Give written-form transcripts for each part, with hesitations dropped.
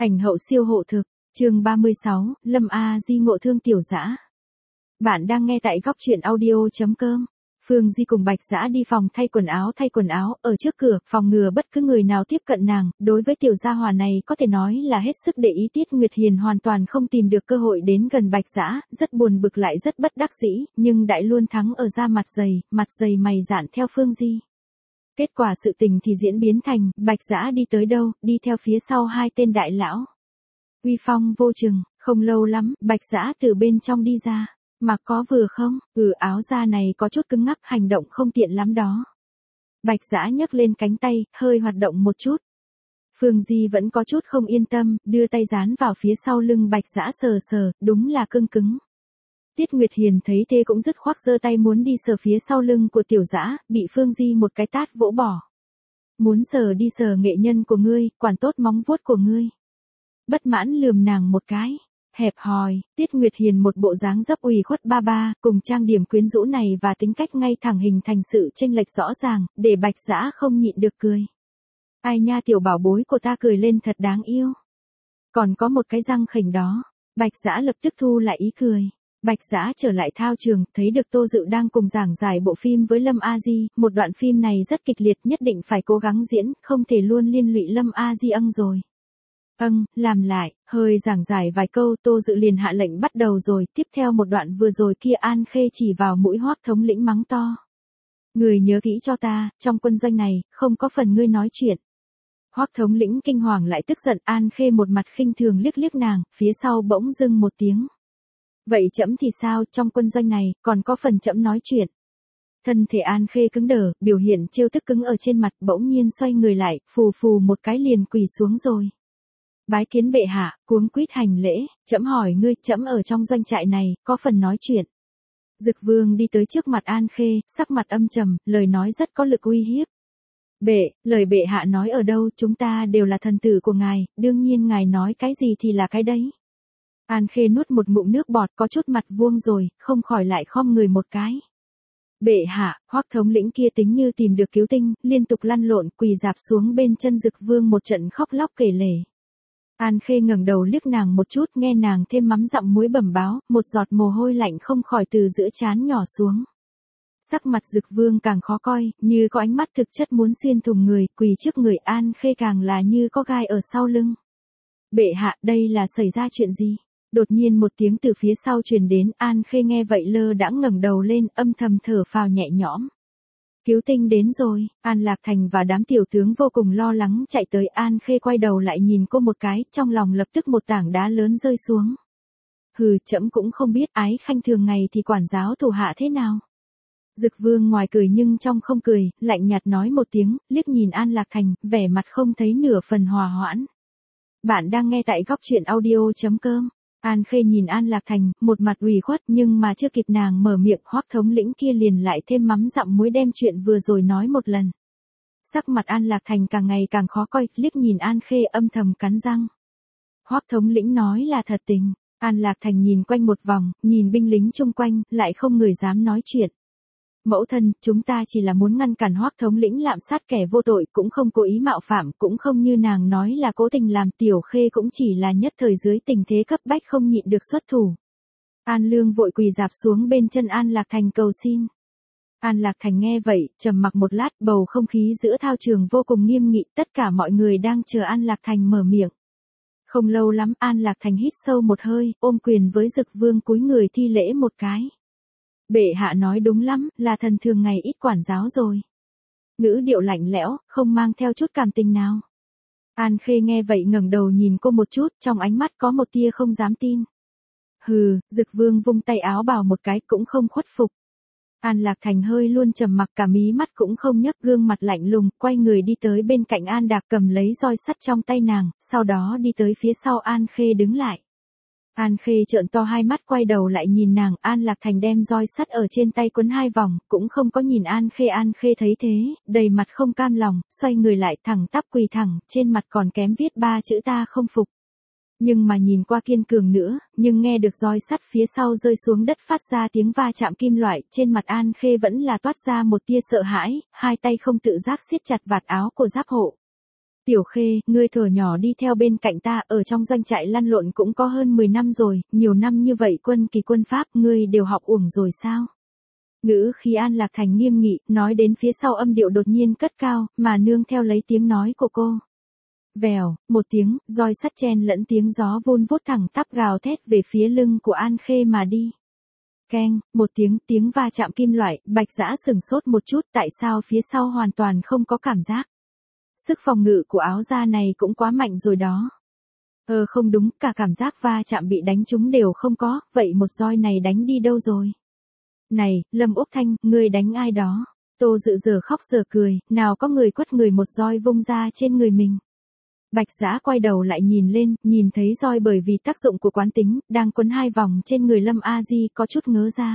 Ảnh hậu siêu hộ thực, chương 36, Lâm A Di ngộ thương tiểu dã. Bạn đang nghe tại góc truyện audio.com. Phương Di cùng Bạch Dã đi phòng thay quần áo, ở trước cửa, phòng ngừa bất cứ người nào tiếp cận nàng, đối với tiểu gia hỏa này có thể nói là hết sức để ý. Tiết Nguyệt Hiền hoàn toàn không tìm được cơ hội đến gần Bạch Dã, rất buồn bực lại rất bất đắc dĩ, nhưng đại luôn thắng ở ra mặt dày mày dạn theo Phương Di. Kết quả sự tình thì diễn biến thành, Bạch Dã đi tới đâu, đi theo phía sau hai tên đại lão. Uy phong vô chừng, không lâu lắm, Bạch Dã từ bên trong đi ra. Mặc có vừa không, áo da này có chút cứng ngắc, hành động không tiện lắm đó. Bạch Dã nhấc lên cánh tay, hơi hoạt động một chút. Phương Di vẫn có chút không yên tâm, đưa tay dán vào phía sau lưng Bạch Dã sờ, đúng là cứng. Tiết Nguyệt Hiền thấy thế cũng dứt khoát giơ tay muốn đi sờ phía sau lưng của tiểu dã, bị Phương Di một cái tát vỗ bỏ. Muốn sờ đi sờ nghệ nhân của ngươi, quản tốt móng vuốt của ngươi. Bất mãn lườm nàng một cái. Hẹp hòi, Tiết Nguyệt Hiền một bộ dáng dấp ủy khuất ba, cùng trang điểm quyến rũ này và tính cách ngay thẳng hình thành sự chênh lệch rõ ràng, để Bạch Dã không nhịn được cười. Ai nha, tiểu bảo bối của ta cười lên thật đáng yêu. Còn có một cái răng khểnh đó. Bạch Dã lập tức thu lại ý cười. Bạch Dã trở lại thao trường, thấy được Tô Dự đang cùng giảng giải bộ phim với Lâm A Di, một đoạn phim này rất kịch liệt, nhất định phải cố gắng diễn, không thể luôn liên lụy Lâm A Di rồi. Làm lại, hơi giảng giải vài câu, Tô Dự liền hạ lệnh bắt đầu rồi, tiếp theo một đoạn vừa rồi kia An Khê chỉ vào mũi Hoắc thống lĩnh mắng to. Người nhớ kỹ cho ta, trong quân doanh này, không có phần ngươi nói chuyện. Hoắc thống lĩnh kinh hoàng lại tức giận, An Khê một mặt khinh thường liếc nàng, phía sau bỗng dưng một tiếng. Vậy trẫm thì sao, trong quân doanh này, còn có phần trẫm nói chuyện. Thân thể An Khê cứng đờ, biểu hiện trêu tức cứng ở trên mặt, bỗng nhiên xoay người lại, phù một cái liền quỳ xuống rồi. Bái kiến bệ hạ, cuống quýt hành lễ, trẫm hỏi ngươi, trẫm ở trong doanh trại này, có phần nói chuyện. Dực Vương đi tới trước mặt An Khê, sắc mặt âm trầm, lời nói rất có lực uy hiếp. Lời bệ hạ nói ở đâu, chúng ta đều là thần tử của ngài, đương nhiên ngài nói cái gì thì là cái đấy. An Khê nuốt một ngụm nước bọt, có chút mặt vuông rồi, không khỏi lại khom người một cái. Bệ hạ, Hoắc thống lĩnh kia tính như tìm được cứu tinh, liên tục lăn lộn quỳ dạp xuống bên chân Dực Vương một trận khóc lóc kể lể. An Khê ngẩng đầu liếc nàng một chút, nghe nàng thêm mắm dặm muối bẩm báo, một giọt mồ hôi lạnh không khỏi từ giữa trán nhỏ xuống. Sắc mặt Dực Vương càng khó coi, như có ánh mắt thực chất muốn xuyên thủng người, quỳ trước người An Khê càng là như có gai ở sau lưng. Bệ hạ, đây là xảy ra chuyện gì? Đột nhiên một tiếng từ phía sau truyền đến, An Khê nghe vậy lơ đãng ngẩng đầu lên, âm thầm thở phào nhẹ nhõm. Cứu tinh đến rồi, An Lạc Thành và đám tiểu tướng vô cùng lo lắng chạy tới. An Khê quay đầu lại nhìn cô một cái, trong lòng lập tức một tảng đá lớn rơi xuống. Trẫm cũng không biết ái khanh thường ngày thì quản giáo thủ hạ thế nào. Dực Vương ngoài cười nhưng trong không cười, lạnh nhạt nói một tiếng, liếc nhìn An Lạc Thành, vẻ mặt không thấy nửa phần hòa hoãn. Bạn đang nghe tại góc truyện audio.com. An Khê nhìn An Lạc Thành, một mặt ủy khuất, nhưng mà chưa kịp nàng mở miệng, Hoắc thống lĩnh kia liền lại thêm mắm dặm muối đem chuyện vừa rồi nói một lần. Sắc mặt An Lạc Thành càng ngày càng khó coi, liếc nhìn An Khê âm thầm cắn răng. Hoắc thống lĩnh nói là thật tình. An Lạc Thành nhìn quanh một vòng, nhìn binh lính chung quanh, lại không người dám nói chuyện. Mẫu thân, chúng ta chỉ là muốn ngăn cản Hoắc thống lĩnh lạm sát kẻ vô tội, cũng không cố ý mạo phạm, cũng không như nàng nói là cố tình làm. Tiểu Khê cũng chỉ là nhất thời dưới tình thế cấp bách không nhịn được xuất thủ. An Lương vội quỳ dạp xuống bên chân An Lạc Thành cầu xin. An Lạc Thành nghe vậy, trầm mặc một lát, bầu không khí giữa thao trường vô cùng nghiêm nghị, tất cả mọi người đang chờ An Lạc Thành mở miệng. Không lâu lắm, An Lạc Thành hít sâu một hơi, ôm quyền với Dực Vương cúi người thi lễ một cái. Bệ hạ nói đúng lắm, là thần thường ngày ít quản giáo rồi. Ngữ điệu lạnh lẽo, không mang theo chút cảm tình nào. An Khê nghe vậy ngẩng đầu nhìn cô một chút, trong ánh mắt có một tia không dám tin. Dực Vương vung tay áo bào một cái, cũng không khuất phục. An Lạc Thành hơi luôn trầm mặc, cả mí mắt cũng không nhấc, gương mặt lạnh lùng, quay người đi tới bên cạnh An Đạc, cầm lấy roi sắt trong tay nàng, sau đó đi tới phía sau An Khê đứng lại. An Khê trợn to hai mắt quay đầu lại nhìn nàng. An Lạc Thành đem roi sắt ở trên tay quấn hai vòng, cũng không có nhìn An Khê. An Khê thấy thế, đầy mặt không cam lòng, xoay người lại thẳng tắp quỳ thẳng, trên mặt còn kém viết 3 chữ ta không phục. Nhưng mà nhìn qua kiên cường nữa, nhưng nghe được roi sắt phía sau rơi xuống đất phát ra tiếng va chạm kim loại, trên mặt An Khê vẫn là toát ra một tia sợ hãi, hai tay không tự giác siết chặt vạt áo của giáp hộ. Tiểu Khê, ngươi thuở nhỏ đi theo bên cạnh ta ở trong doanh trại lăn lộn cũng có hơn 10 năm rồi, nhiều năm như vậy quân kỳ quân pháp ngươi đều học uổng rồi sao? Ngữ khí An Lạc Thành nghiêm nghị, nói đến phía sau âm điệu đột nhiên cất cao, mà nương theo lấy tiếng nói của cô. Vèo, một tiếng, roi sắt chen lẫn tiếng gió vun vút thẳng tắp gào thét về phía lưng của An Khê mà đi. Keng, một tiếng va chạm kim loại, Bạch Dã sửng sốt một chút, tại sao phía sau hoàn toàn không có cảm giác. Sức phòng ngự của áo da này cũng quá mạnh rồi đó. Không đúng, cả cảm giác va chạm bị đánh trúng đều không có, vậy một roi này đánh đi đâu rồi? Này, Lâm Úc Thanh, ngươi đánh ai đó? Tô Dự giờ khóc giờ cười, nào có người quất người một roi vung ra trên người mình. Bạch Dã quay đầu lại nhìn lên, nhìn thấy roi bởi vì tác dụng của quán tính, đang quấn 2 vòng trên người Lâm A Di có chút ngớ ra.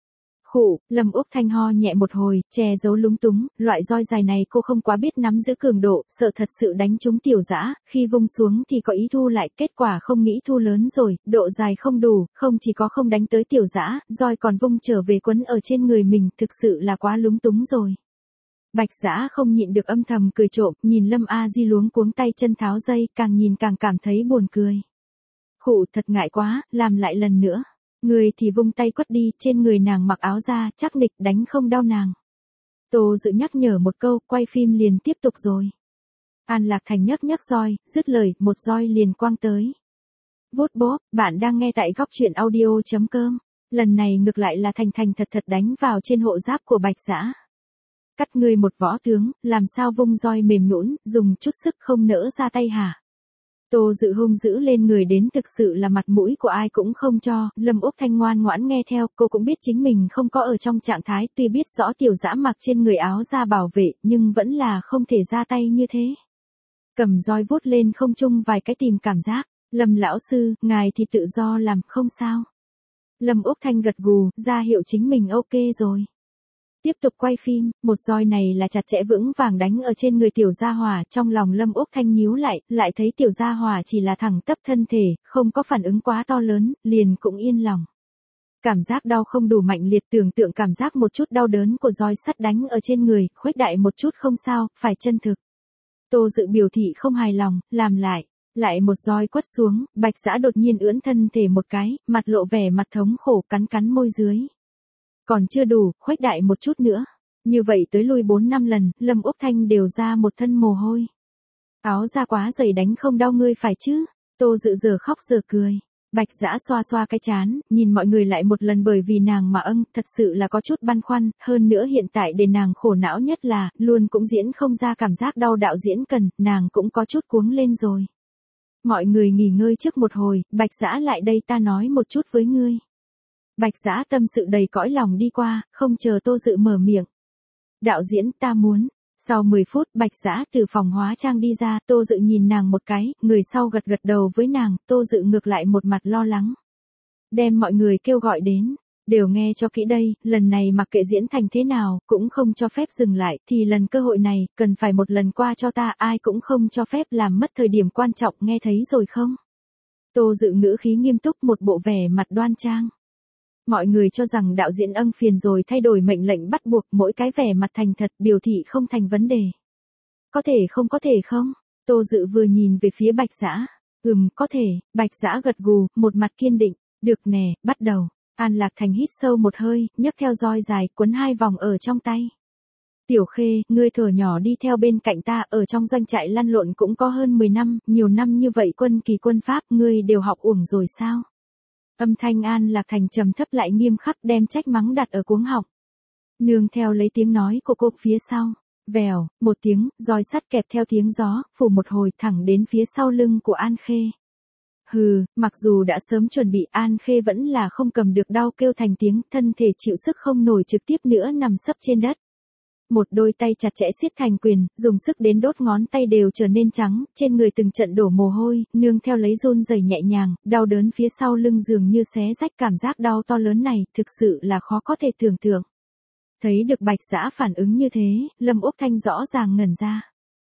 Khụ, Lâm Úc Thanh ho nhẹ một hồi, che giấu lúng túng, loại roi dài này cô không quá biết nắm giữ cường độ, sợ thật sự đánh trúng Tiểu Dã, khi vung xuống thì có ý thu lại, kết quả không nghĩ thu lớn rồi, độ dài không đủ, không chỉ có không đánh tới Tiểu Dã, roi còn vung trở về quấn ở trên người mình, thực sự là quá lúng túng rồi. Bạch Dã không nhịn được âm thầm cười trộm, nhìn Lâm A Di luống cuống tay chân tháo dây, càng nhìn càng cảm thấy buồn cười. Khụ, thật ngại quá, làm lại lần nữa. Người thì vung tay quất đi, trên người nàng mặc áo da, chắc nịch đánh không đau nàng. Tô Dự nhắc nhở một câu, quay phim liền tiếp tục rồi. An Lạc Thành nhấc roi, dứt lời, một roi liền quang tới. Vút bốp, bạn đang nghe tại góc truyện audio.com. Lần này ngược lại là thành thật đánh vào trên hộ giáp của Bạch Dã. Cắt ngươi một võ tướng, làm sao vung roi mềm nhũn, dùng chút sức không nỡ ra tay hả? Tô Dự hung dữ lên người đến thực sự là mặt mũi của ai cũng không cho, Lâm Úc Thanh ngoan ngoãn nghe theo, cô cũng biết chính mình không có ở trong trạng thái, tuy biết rõ Tiểu Dã mặc trên người áo da bảo vệ, nhưng vẫn là không thể ra tay như thế. Cầm roi vuốt lên không trung vài cái tìm cảm giác, Lâm lão sư, ngài thì tự do làm, không sao. Lâm Úc Thanh gật gù, ra hiệu chính mình ok rồi. Tiếp tục quay phim, một roi này là chặt chẽ vững vàng đánh ở trên người Tiểu Gia Hỏa, trong lòng Lâm Úc Thanh nhíu lại thấy Tiểu Gia Hỏa chỉ là thẳng tắp thân thể, không có phản ứng quá to lớn, liền cũng yên lòng. Cảm giác đau không đủ mạnh liệt, tưởng tượng cảm giác một chút đau đớn của roi sắt đánh ở trên người, khuếch đại một chút không sao, phải chân thực. Tô Dự biểu thị không hài lòng, làm lại một roi quất xuống, Bạch Dã đột nhiên ưỡn thân thể một cái, mặt lộ vẻ mặt thống khổ cắn môi dưới. Còn chưa đủ, khuếch đại một chút nữa. Như vậy tới lui 4-5 lần, Lâm Úc Thanh đều ra một thân mồ hôi. Áo da quá dày đánh không đau ngươi phải chứ? Tô Dự giờ khóc giờ cười. Bạch Dã xoa cái trán, nhìn mọi người lại một lần bởi vì nàng mà thật sự là có chút băn khoăn, hơn nữa hiện tại để nàng khổ não nhất là, luôn cũng diễn không ra cảm giác đau đạo diễn cần, nàng cũng có chút cuống lên rồi. Mọi người nghỉ ngơi trước một hồi, Bạch Dã lại đây ta nói một chút với ngươi. Bạch Dã tâm sự đầy cõi lòng đi qua, không chờ Tô Dự mở miệng. Đạo diễn ta muốn. Sau 10 phút Bạch Dã từ phòng hóa trang đi ra, Tô Dự nhìn nàng một cái, người sau gật đầu với nàng, Tô Dự ngược lại một mặt lo lắng. Đem mọi người kêu gọi đến, đều nghe cho kỹ đây, lần này mặc kệ diễn thành thế nào, cũng không cho phép dừng lại, thì lần cơ hội này, cần phải một lần qua cho ta, ai cũng không cho phép làm mất thời điểm quan trọng, nghe thấy rồi không? Tô Dự ngữ khí nghiêm túc một bộ vẻ mặt đoan trang. Mọi người cho rằng đạo diễn phiền rồi thay đổi mệnh lệnh bắt buộc, mỗi cái vẻ mặt thành thật biểu thị không thành vấn đề. Có thể không? Tô Dự vừa nhìn về phía Bạch Dã. Có thể, Bạch Dã gật gù, một mặt kiên định. Được nè, bắt đầu. An Lạc Thành hít sâu một hơi, nhấc theo roi dài, quấn 2 vòng ở trong tay. Tiểu Khê, ngươi thuở nhỏ đi theo bên cạnh ta ở trong doanh trại lăn lộn cũng có hơn 10 năm, nhiều năm như vậy quân kỳ quân pháp, ngươi đều học uổng rồi sao? Âm thanh An Lạc Thành trầm thấp lại nghiêm khắc đem trách mắng đặt ở cuống họng. Nương theo lấy tiếng nói của cô phía sau. Vèo, một tiếng, roi sắt kẹp theo tiếng gió, phủ một hồi thẳng đến phía sau lưng của An Khê. Hừ, mặc dù đã sớm chuẩn bị An Khê vẫn là không cầm được đau kêu thành tiếng, thân thể chịu sức không nổi trực tiếp nữa nằm sấp trên đất. Một đôi tay chặt chẽ siết thành quyền, dùng sức đến đốt ngón tay đều trở nên trắng, trên người từng trận đổ mồ hôi, nương theo lấy run rẩy nhẹ nhàng, đau đớn phía sau lưng dường như xé rách, cảm giác đau to lớn này, thực sự là khó có thể tưởng tượng. Thấy được Bạch Dã phản ứng như thế, Lâm Úc Thanh rõ ràng ngẩn ra.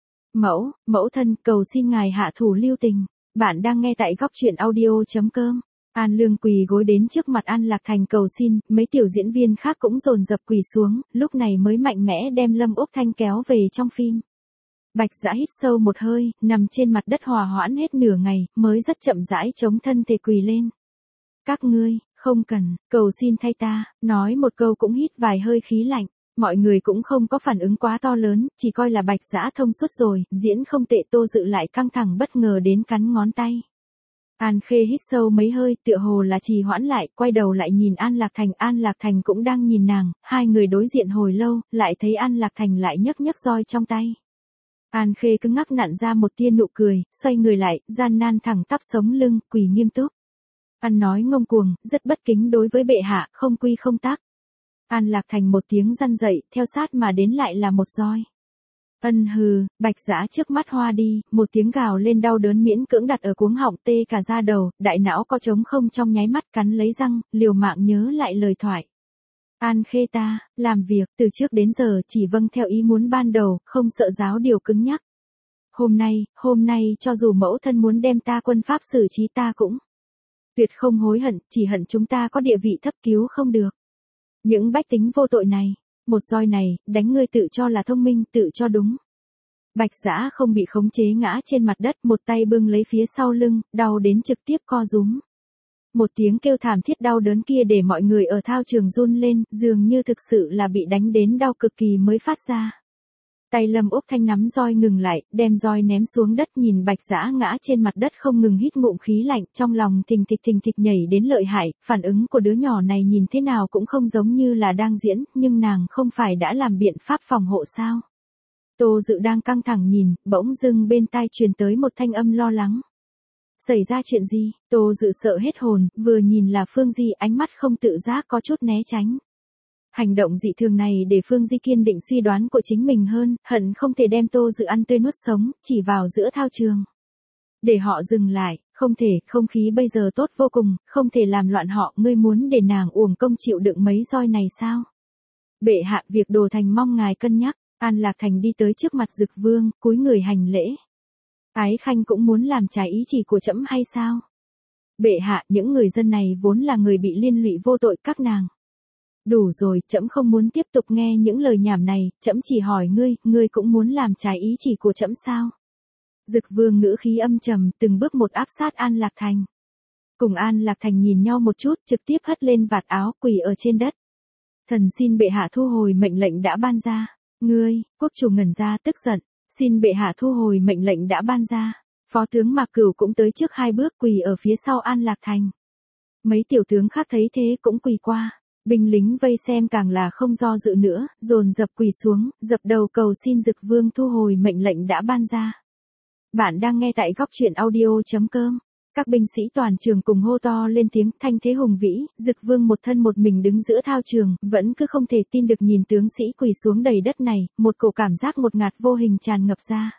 Mẫu thân, cầu xin ngài hạ thủ lưu tình. Bạn đang nghe tại góc truyện audio.com. An Lương quỳ gối đến trước mặt An Lạc Thành cầu xin, mấy tiểu diễn viên khác cũng dồn dập quỳ xuống, lúc này mới mạnh mẽ đem Lâm Úc Thanh kéo về trong phim. Bạch Dã hít sâu một hơi, nằm trên mặt đất hòa hoãn hết nửa ngày, mới rất chậm rãi chống thân thể quỳ lên. Các ngươi, không cần, cầu xin thay ta, nói một câu cũng hít vài hơi khí lạnh. Mọi người cũng không có phản ứng quá to lớn, chỉ coi là Bạch Dã thông suốt rồi, diễn không tệ. Tô Dự lại căng thẳng bất ngờ đến cắn ngón tay. An Khê hít sâu mấy hơi, tựa hồ là trì hoãn lại, quay đầu lại nhìn An Lạc Thành cũng đang nhìn nàng, hai người đối diện hồi lâu, lại thấy An Lạc Thành lại nhấc nhấc roi trong tay. An Khê cứng ngắc nặn ra một tia nụ cười, xoay người lại, gian nan thẳng tắp sống lưng, quỳ nghiêm túc. Ăn nói ngông cuồng, rất bất kính đối với bệ hạ, không quy không tắc. An Lạc Thành một tiếng răn dậy, theo sát mà đến lại là một roi. Ân hừ, Bạch Dã trước mắt hoa đi, một tiếng gào lên đau đớn miễn cưỡng đặt ở cuống họng tê cả da đầu, đại não có trống không trong nháy mắt cắn lấy răng, liều mạng nhớ lại lời thoại. An Khê ta, làm việc, từ trước đến giờ chỉ vâng theo ý muốn ban đầu, không sợ giáo điều cứng nhắc. Hôm nay cho dù mẫu thân muốn đem ta quân pháp xử trí ta cũng tuyệt không hối hận, chỉ hận chúng ta có địa vị thấp cứu không được. Những bách tính vô tội này, một roi này, đánh ngươi tự cho là thông minh, tự cho đúng. Bạch Dã không bị khống chế ngã trên mặt đất, một tay bưng lấy phía sau lưng, đau đến trực tiếp co rúm. Một tiếng kêu thảm thiết đau đớn kia để mọi người ở thao trường run lên, dường như thực sự là bị đánh đến đau cực kỳ mới phát ra. Tay Lâm Úc Thanh nắm roi ngừng lại, đem roi ném xuống đất, nhìn Bạch Dã ngã trên mặt đất không ngừng hít ngụm khí lạnh, trong lòng thình thịch nhảy đến lợi hại, phản ứng của đứa nhỏ này nhìn thế nào cũng không giống như là đang diễn, nhưng nàng không phải đã làm biện pháp phòng hộ sao? Tô Dự đang căng thẳng nhìn, bỗng dưng bên tai truyền tới một thanh âm lo lắng. Xảy ra chuyện gì? Tô Dự sợ hết hồn, vừa nhìn là Phương Di, ánh mắt không tự giác có chút né tránh. Hành động dị thường này để Phương Di kiên định suy đoán của chính mình hơn, hận không thể đem Tô Dự ăn tươi nuốt sống, chỉ vào giữa thao trường. Để họ dừng lại, không thể, không khí bây giờ tốt vô cùng, không thể làm loạn họ, ngươi muốn để nàng uổng công chịu đựng mấy roi này sao? Bệ hạ, việc Đồ Thành mong ngài cân nhắc. An Lạc Thành đi tới trước mặt Dực Vương, cúi người hành lễ. Ái Khanh cũng muốn làm trái ý chỉ của trẫm hay sao? Bệ hạ, những người dân này vốn là người bị liên lụy vô tội, các nàng. Đủ rồi, trẫm không muốn tiếp tục nghe những lời nhảm này, trẫm chỉ hỏi ngươi cũng muốn làm trái ý chỉ của trẫm sao? Dực Vương ngữ khí âm trầm, từng bước một áp sát An Lạc Thành. Cùng An Lạc Thành nhìn nhau một chút, trực tiếp hất lên vạt áo, quỳ ở trên đất. Thần xin bệ hạ thu hồi mệnh lệnh đã ban ra. Ngươi, quốc chủ ngẩn ra tức giận, xin bệ hạ thu hồi mệnh lệnh đã ban ra. Phó tướng Mạc Cửu cũng tới trước hai bước, quỳ ở phía sau An Lạc Thành. Mấy tiểu tướng khác thấy thế cũng quỳ qua. Binh lính vây xem càng là không do dự nữa, dồn dập quỳ xuống, dập đầu cầu xin Dực Vương thu hồi mệnh lệnh đã ban ra. Bạn đang nghe tại góc truyện audio.com. Các binh sĩ toàn trường cùng hô to lên tiếng, thanh thế hùng vĩ. Dực Vương một thân một mình đứng giữa thao trường, vẫn cứ không thể tin được nhìn tướng sĩ quỳ xuống đầy đất này, một cổ cảm giác ngột ngạt vô hình tràn ngập ra.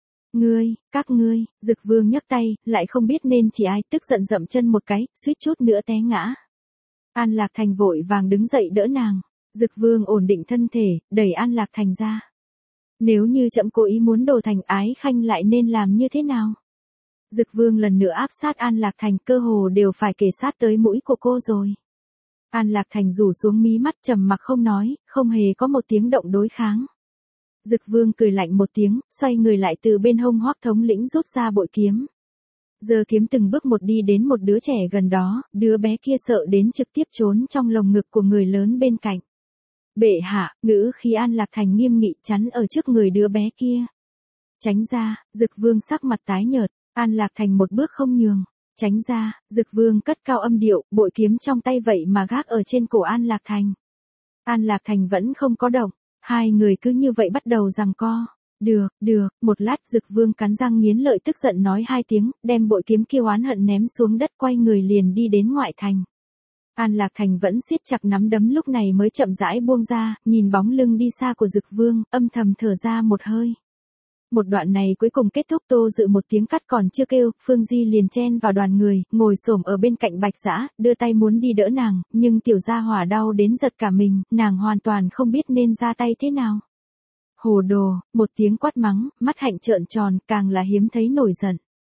Các ngươi, Dực Vương nhấc tay, lại không biết nên chỉ ai, tức giận dậm chân một cái, suýt chút nữa té ngã. An Lạc Thành vội vàng đứng dậy đỡ nàng. Dực Vương ổn định thân thể, đẩy An Lạc Thành ra. Nếu như trẫm cố ý muốn Đồ Thành, Ái Khanh lại nên làm như thế nào? Dực Vương lần nữa áp sát An Lạc Thành, cơ hồ đều phải kề sát tới mũi của cô rồi. An Lạc Thành rủ xuống mí mắt, trầm mặc không nói, không hề có một tiếng động đối kháng. Dực Vương cười lạnh một tiếng, xoay người lại từ bên hông Hoắc thống lĩnh rút ra bội kiếm. Giơ kiếm từng bước một đi đến một đứa trẻ gần đó, đứa bé kia sợ đến trực tiếp trốn trong lồng ngực của người lớn bên cạnh. Bệ hạ, ngữ khí An Lạc Thành nghiêm nghị chắn ở trước người đứa bé kia. Tránh ra, Dực Vương sắc mặt tái nhợt, An Lạc Thành một bước không nhường. Tránh ra, Dực Vương cất cao âm điệu, bội kiếm trong tay vậy mà gác ở trên cổ An Lạc Thành. An Lạc Thành vẫn không có động, hai người cứ như vậy bắt đầu giằng co. Được, một lát Dực Vương cắn răng nghiến lợi tức giận nói hai tiếng, đem bội kiếm kia oán hận ném xuống đất, quay người liền đi đến ngoại thành. An Lạc Thành vẫn siết chặt nắm đấm, lúc này mới chậm rãi buông ra, nhìn bóng lưng đi xa của Dực Vương, âm thầm thở ra một hơi. Một đoạn này cuối cùng kết thúc. Tô Dự một tiếng cắt còn chưa kêu, Phương Di liền chen vào đoàn người, ngồi xổm ở bên cạnh Bạch Dã, đưa tay muốn đi đỡ nàng, nhưng tiểu gia hỏa đau đến giật cả mình, nàng hoàn toàn không biết nên ra tay thế nào. Hồ đồ, một tiếng quát mắng, mắt hạnh trợn tròn, càng là hiếm thấy nổi giận.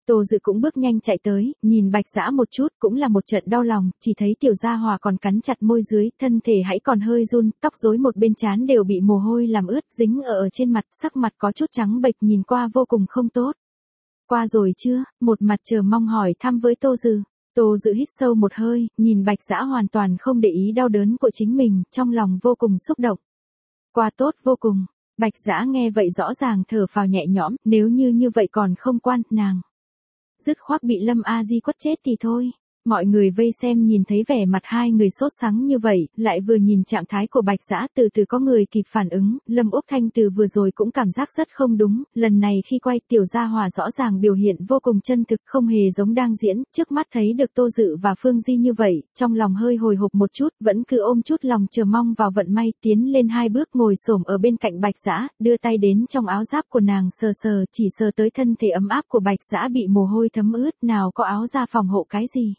Tô Dự cũng bước nhanh chạy tới, nhìn Bạch Dã một chút cũng là một trận đau lòng, chỉ thấy Tiểu Gia Hòa còn cắn chặt môi dưới, thân thể hãy còn hơi run, tóc rối một bên trán đều bị mồ hôi làm ướt, dính ở trên mặt, sắc mặt có chút trắng bệch nhìn qua vô cùng không tốt. Qua rồi chưa? Một mặt chờ mong hỏi thăm với Tô Dự. Tô Dự hít sâu một hơi, nhìn Bạch Dã hoàn toàn không để ý đau đớn của chính mình, trong lòng vô cùng xúc động. Qua tốt vô cùng. Bạch Dã nghe vậy rõ ràng thở phào nhẹ nhõm, nếu như vậy còn không quan, nàng dứt khoát bị Lâm A Di quất chết thì thôi. Mọi người vây xem nhìn thấy vẻ mặt hai người sốt sắng như vậy, lại vừa nhìn trạng thái của Bạch Dã từ từ có người kịp phản ứng, Lâm Úc Thanh từ vừa rồi cũng cảm giác rất không đúng, lần này khi quay Tiểu Gia Hòa rõ ràng biểu hiện vô cùng chân thực, không hề giống đang diễn, trước mắt thấy được Tô Dự và Phương Di như vậy, trong lòng hơi hồi hộp một chút, vẫn cứ ôm chút lòng chờ mong vào vận may, tiến lên hai bước ngồi xổm ở bên cạnh Bạch Dã, đưa tay đến trong áo giáp của nàng sờ sờ, chỉ sờ tới thân thể ấm áp của Bạch Dã bị mồ hôi thấm ướt, nào có áo da phòng hộ cái gì.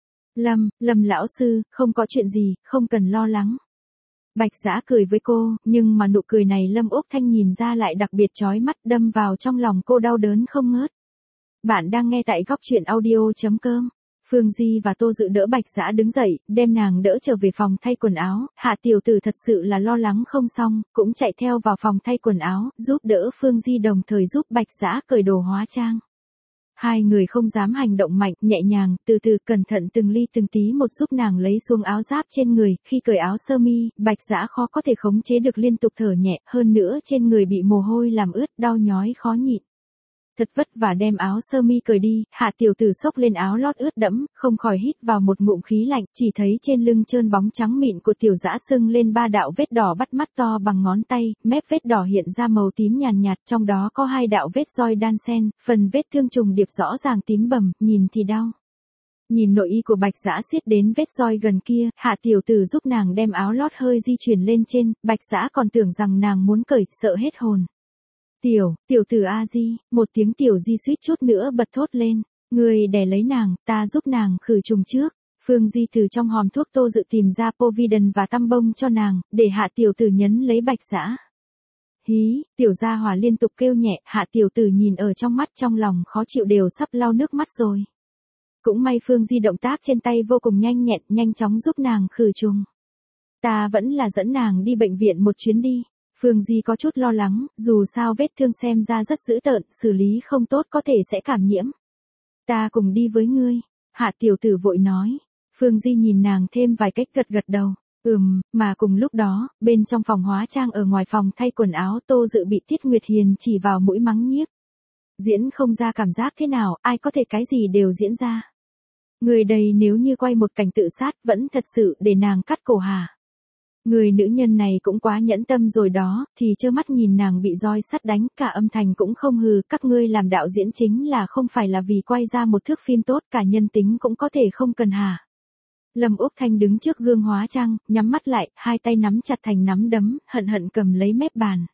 Lâm lão sư, không có chuyện gì, không cần lo lắng. Bạch Dã cười với cô, nhưng mà nụ cười này Lâm Úc Thanh nhìn ra lại đặc biệt chói mắt, đâm vào trong lòng cô đau đớn không ngớt. Bạn đang nghe tại góc truyện audio.com. Phương Di và Tô Dự đỡ Bạch Dã đứng dậy, đem nàng đỡ trở về phòng thay quần áo, Hạ tiểu tử thật sự là lo lắng không xong, cũng chạy theo vào phòng thay quần áo, giúp đỡ Phương Di đồng thời giúp Bạch Dã cởi đồ hóa trang. Hai người không dám hành động mạnh, nhẹ nhàng, từ từ cẩn thận từng ly từng tí một giúp nàng lấy xuống áo giáp trên người, khi cởi áo sơ mi, Bạch Dã khó có thể khống chế được liên tục thở nhẹ, hơn nữa trên người bị mồ hôi làm ướt, đau nhói khó nhịn. Thật vất vả đem áo sơ mi cởi đi, Hạ tiểu tử xốc lên áo lót ướt đẫm, không khỏi hít vào một ngụm khí lạnh, chỉ thấy trên lưng trơn bóng trắng mịn của Tiểu Dã sưng lên ba đạo vết đỏ bắt mắt to bằng ngón tay, mép vết đỏ hiện ra màu tím nhàn nhạt, trong đó có hai đạo vết roi đan xen, phần vết thương trùng điệp rõ ràng tím bầm, nhìn thì đau. Nhìn nội y của Bạch Dã siết đến vết roi gần kia, Hạ tiểu tử giúp nàng đem áo lót hơi di chuyển lên trên, Bạch Dã còn tưởng rằng nàng muốn cởi, sợ hết hồn. Tiểu tử A Di, một tiếng Tiểu Di suýt chút nữa bật thốt lên, người đè lấy nàng, ta giúp nàng khử trùng trước. Phương Di từ trong hòm thuốc Tô Dự tìm ra Povidone và tăm bông cho nàng, để Hạ tiểu tử nhấn lấy Bạch Dã. Hí, Tiểu Gia Hòa liên tục kêu nhẹ, Hạ tiểu tử nhìn ở trong mắt trong lòng khó chịu đều sắp lau nước mắt rồi. Cũng may Phương Di động tác trên tay vô cùng nhanh nhẹn, nhanh chóng giúp nàng khử trùng. Ta vẫn là dẫn nàng đi bệnh viện một chuyến đi. Phương Di có chút lo lắng, dù sao vết thương xem ra rất dữ tợn, xử lý không tốt có thể sẽ cảm nhiễm. Ta cùng đi với ngươi, Hạ tiểu tử vội nói. Phương Di nhìn nàng thêm vài cách gật gật đầu. Mà cùng lúc đó, bên trong phòng hóa trang ở ngoài phòng thay quần áo Tô Dự bị Tiết Nguyệt Hiền chỉ vào mũi mắng nhiếc. Diễn không ra cảm giác thế nào, ai có thể cái gì đều diễn ra. Người đây nếu như quay một cảnh tự sát vẫn thật sự để nàng cắt cổ hả? Người nữ nhân này cũng quá nhẫn tâm rồi đó, thì trơ mắt nhìn nàng bị roi sắt đánh, cả âm thanh cũng không hừ, các ngươi làm đạo diễn chính là không phải là vì quay ra một thước phim tốt, cả nhân tính cũng có thể không cần hả? Lâm Úc Thanh đứng trước gương hóa trang, nhắm mắt lại, hai tay nắm chặt thành nắm đấm, hận hận cầm lấy mép bàn.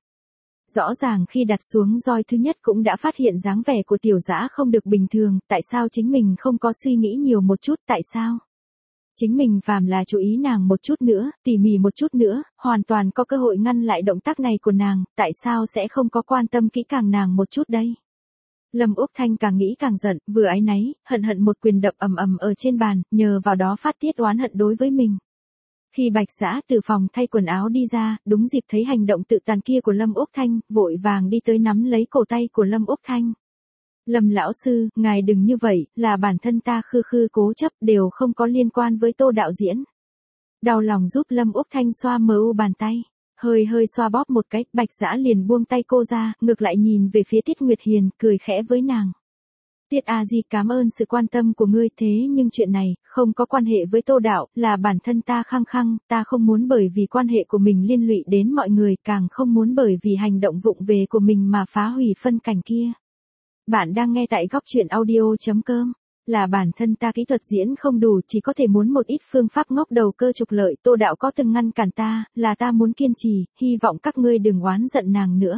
Rõ ràng khi đặt xuống roi thứ nhất cũng đã phát hiện dáng vẻ của Tiểu Dã không được bình thường, tại sao chính mình không có suy nghĩ nhiều một chút, tại sao? Chính mình phàm là chú ý nàng một chút nữa, tỉ mỉ một chút nữa, hoàn toàn có cơ hội ngăn lại động tác này của nàng, tại sao sẽ không có quan tâm kỹ càng nàng một chút đây? Lâm Úc Thanh càng nghĩ càng giận, vừa áy náy, hận hận một quyền đập ầm ầm ở trên bàn, nhờ vào đó phát tiết oán hận đối với mình. Khi Bạch Dã từ phòng thay quần áo đi ra, đúng dịp thấy hành động tự tàn kia của Lâm Úc Thanh, vội vàng đi tới nắm lấy cổ tay của Lâm Úc Thanh. Lâm lão sư, ngài đừng như vậy, là bản thân ta khư cố chấp đều không có liên quan với Tô đạo diễn. Đau lòng giúp Lâm Úc Thanh xoa mờ u bàn tay. Hơi xoa bóp một cái, Bạch Dã liền buông tay cô ra, ngược lại nhìn về phía Tiết Nguyệt Hiền, cười khẽ với nàng. Tiết A Di cảm ơn sự quan tâm của ngươi, thế nhưng chuyện này, không có quan hệ với Tô đạo, là bản thân ta khăng khăng, ta không muốn bởi vì quan hệ của mình liên lụy đến mọi người, càng không muốn bởi vì hành động vụng về của mình mà phá hủy phân cảnh kia. Bạn đang nghe tại góc truyện audio.com. Là bản thân ta kỹ thuật diễn không đủ, chỉ có thể muốn một ít phương pháp ngóc đầu cơ trục lợi, Tô đạo có từng ngăn cản ta, là ta muốn kiên trì, hy vọng các ngươi đừng oán giận nàng nữa.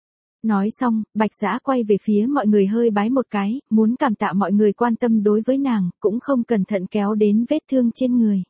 Nói xong, Bạch Dã quay về phía mọi người hơi bái một cái, muốn cảm tạ mọi người quan tâm đối với nàng, cũng không cẩn thận kéo đến vết thương trên người.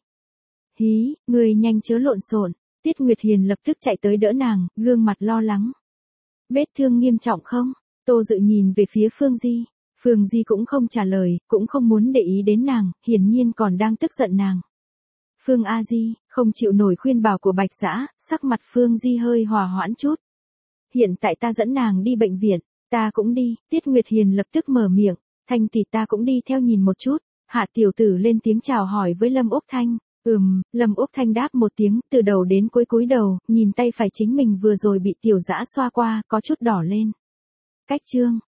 Hí, người nhanh chớ lộn xộn. Tiết Nguyệt Hiền lập tức chạy tới đỡ nàng, gương mặt lo lắng. Vết thương nghiêm trọng không? Tô Dự nhìn về phía Phương Di. Phương Di cũng không trả lời, cũng không muốn để ý đến nàng, hiển nhiên còn đang tức giận nàng. Phương A Di, không chịu nổi khuyên bảo của Bạch Dã, sắc mặt Phương Di hơi hòa hoãn chút. Hiện tại ta dẫn nàng đi bệnh viện, ta cũng đi, Tiết Nguyệt Hiền lập tức mở miệng, Thanh tỷ ta cũng đi theo nhìn một chút. Hạ tiểu tử lên tiếng chào hỏi với Lâm Úc Thanh. Lâm Úc Thanh đáp một tiếng, từ đầu đến cuối cúi đầu, nhìn tay phải chính mình vừa rồi bị tiểu dã xoa qua, có chút đỏ lên. Cách chương